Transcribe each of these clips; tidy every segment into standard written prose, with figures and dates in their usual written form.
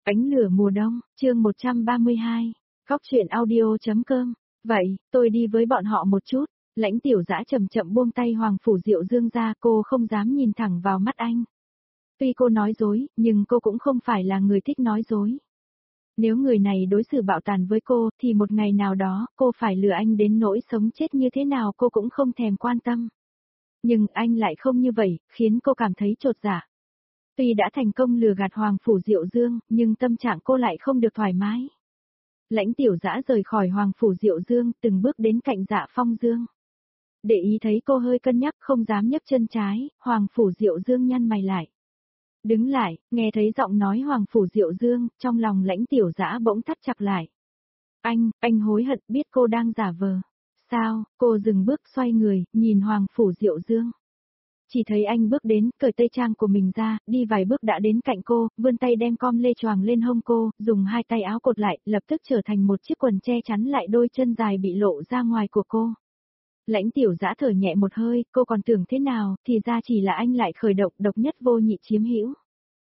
Ánh lửa mùa đông, chương 132, Cóc truyện audio.com. Vậy, tôi đi với bọn họ một chút. Lãnh Tiểu Dã chậm chậm buông tay Hoàng Phủ Diệu Dương ra, cô không dám nhìn thẳng vào mắt anh. Tuy cô nói dối, nhưng cô cũng không phải là người thích nói dối. Nếu người này đối xử bạo tàn với cô, thì một ngày nào đó, cô phải lừa anh đến nỗi sống chết như thế nào cô cũng không thèm quan tâm. Nhưng anh lại không như vậy, khiến cô cảm thấy chột dạ. Tuy đã thành công lừa gạt Hoàng Phủ Diệu Dương, nhưng tâm trạng cô lại không được thoải mái. Lãnh Tiểu Dã rời khỏi Hoàng Phủ Diệu Dương, từng bước đến cạnh Dạ Phong Dương. Để ý thấy cô hơi cân nhắc không dám nhấc chân trái, Hoàng Phủ Diệu Dương nhăn mày lại. Đứng lại, nghe thấy giọng nói Hoàng Phủ Diệu Dương, trong lòng Lãnh Tiểu Dã bỗng thắt chặt lại. Anh hối hận biết cô đang giả vờ. Sao, cô dừng bước xoay người, nhìn Hoàng Phủ Diệu Dương. Chỉ thấy anh bước đến, cởi tây trang của mình ra, đi vài bước đã đến cạnh cô, vươn tay đem com lê choàng lên hông cô, dùng hai tay áo cột lại, lập tức trở thành một chiếc quần che chắn lại đôi chân dài bị lộ ra ngoài của cô. Lãnh Tiểu Dã thở nhẹ một hơi, cô còn tưởng thế nào, thì ra chỉ là anh lại khởi động độc nhất vô nhị chiếm hữu.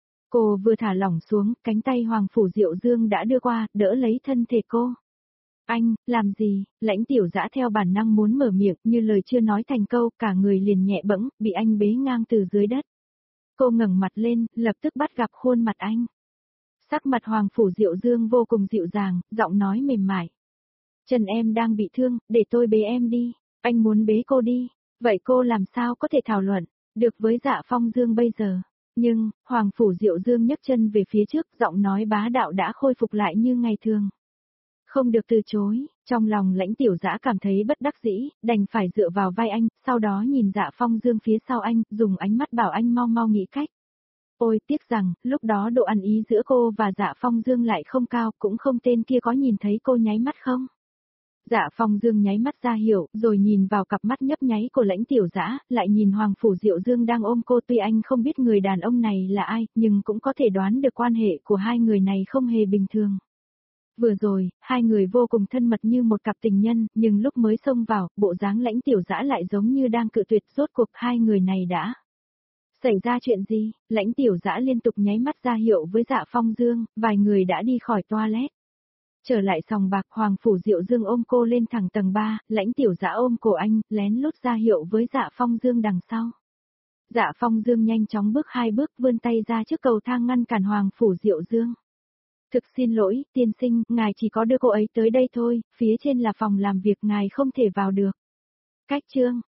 Cô vừa thả lỏng xuống, cánh tay Hoàng Phủ Diệu Dương đã đưa qua, đỡ lấy thân thể cô. Anh, làm gì? Lãnh Tiểu Dã theo bản năng muốn mở miệng, như lời chưa nói thành câu, cả người liền nhẹ bẫng, bị anh bế ngang từ dưới đất. Cô ngẩng mặt lên, lập tức bắt gặp khuôn mặt anh. Sắc mặt Hoàng Phủ Diệu Dương vô cùng dịu dàng, giọng nói mềm mại. Chân em đang bị thương, để tôi bế em đi. Anh muốn bế cô đi. Vậy cô làm sao có thể thảo luận được với Dạ Phong Dương bây giờ? Nhưng, Hoàng Phủ Diệu Dương nhấc chân về phía trước, giọng nói bá đạo đã khôi phục lại như ngày thường. Không được từ chối, trong lòng Lãnh Tiểu Dã cảm thấy bất đắc dĩ, đành phải dựa vào vai anh, sau đó nhìn Dạ Phong Dương phía sau anh, dùng ánh mắt bảo anh mau mau nghĩ cách. Ôi, tiếc rằng, lúc đó độ ăn ý giữa cô và Dạ Phong Dương lại không cao, cũng không tên kia có nhìn thấy cô nháy mắt không? Dạ Phong Dương nháy mắt ra hiểu, rồi nhìn vào cặp mắt nhấp nháy của Lãnh Tiểu Dã, lại nhìn Hoàng Phủ Diệu Dương đang ôm cô. Tuy anh không biết người đàn ông này là ai, nhưng cũng có thể đoán được quan hệ của hai người này không hề bình thường. Vừa rồi, hai người vô cùng thân mật như một cặp tình nhân, nhưng lúc mới xông vào, bộ dáng Lãnh Tiểu Dã lại giống như đang cự tuyệt. Rốt cuộc hai người này đã xảy ra chuyện gì? Lãnh Tiểu Dã liên tục nháy mắt ra hiệu với Dạ Phong Dương, vài người đã đi khỏi toilet. Trở lại sòng bạc, Hoàng Phủ Diệu Dương ôm cô lên thẳng tầng 3, Lãnh Tiểu Dã ôm cổ anh, lén lút ra hiệu với Dạ Phong Dương đằng sau. Dạ Phong Dương nhanh chóng bước hai bước, vươn tay ra trước cầu thang ngăn cản Hoàng Phủ Diệu Dương. Thực xin lỗi, tiên sinh, ngài chỉ có đưa cô ấy tới đây thôi, phía trên là phòng làm việc, ngài không thể vào được. Cách chương,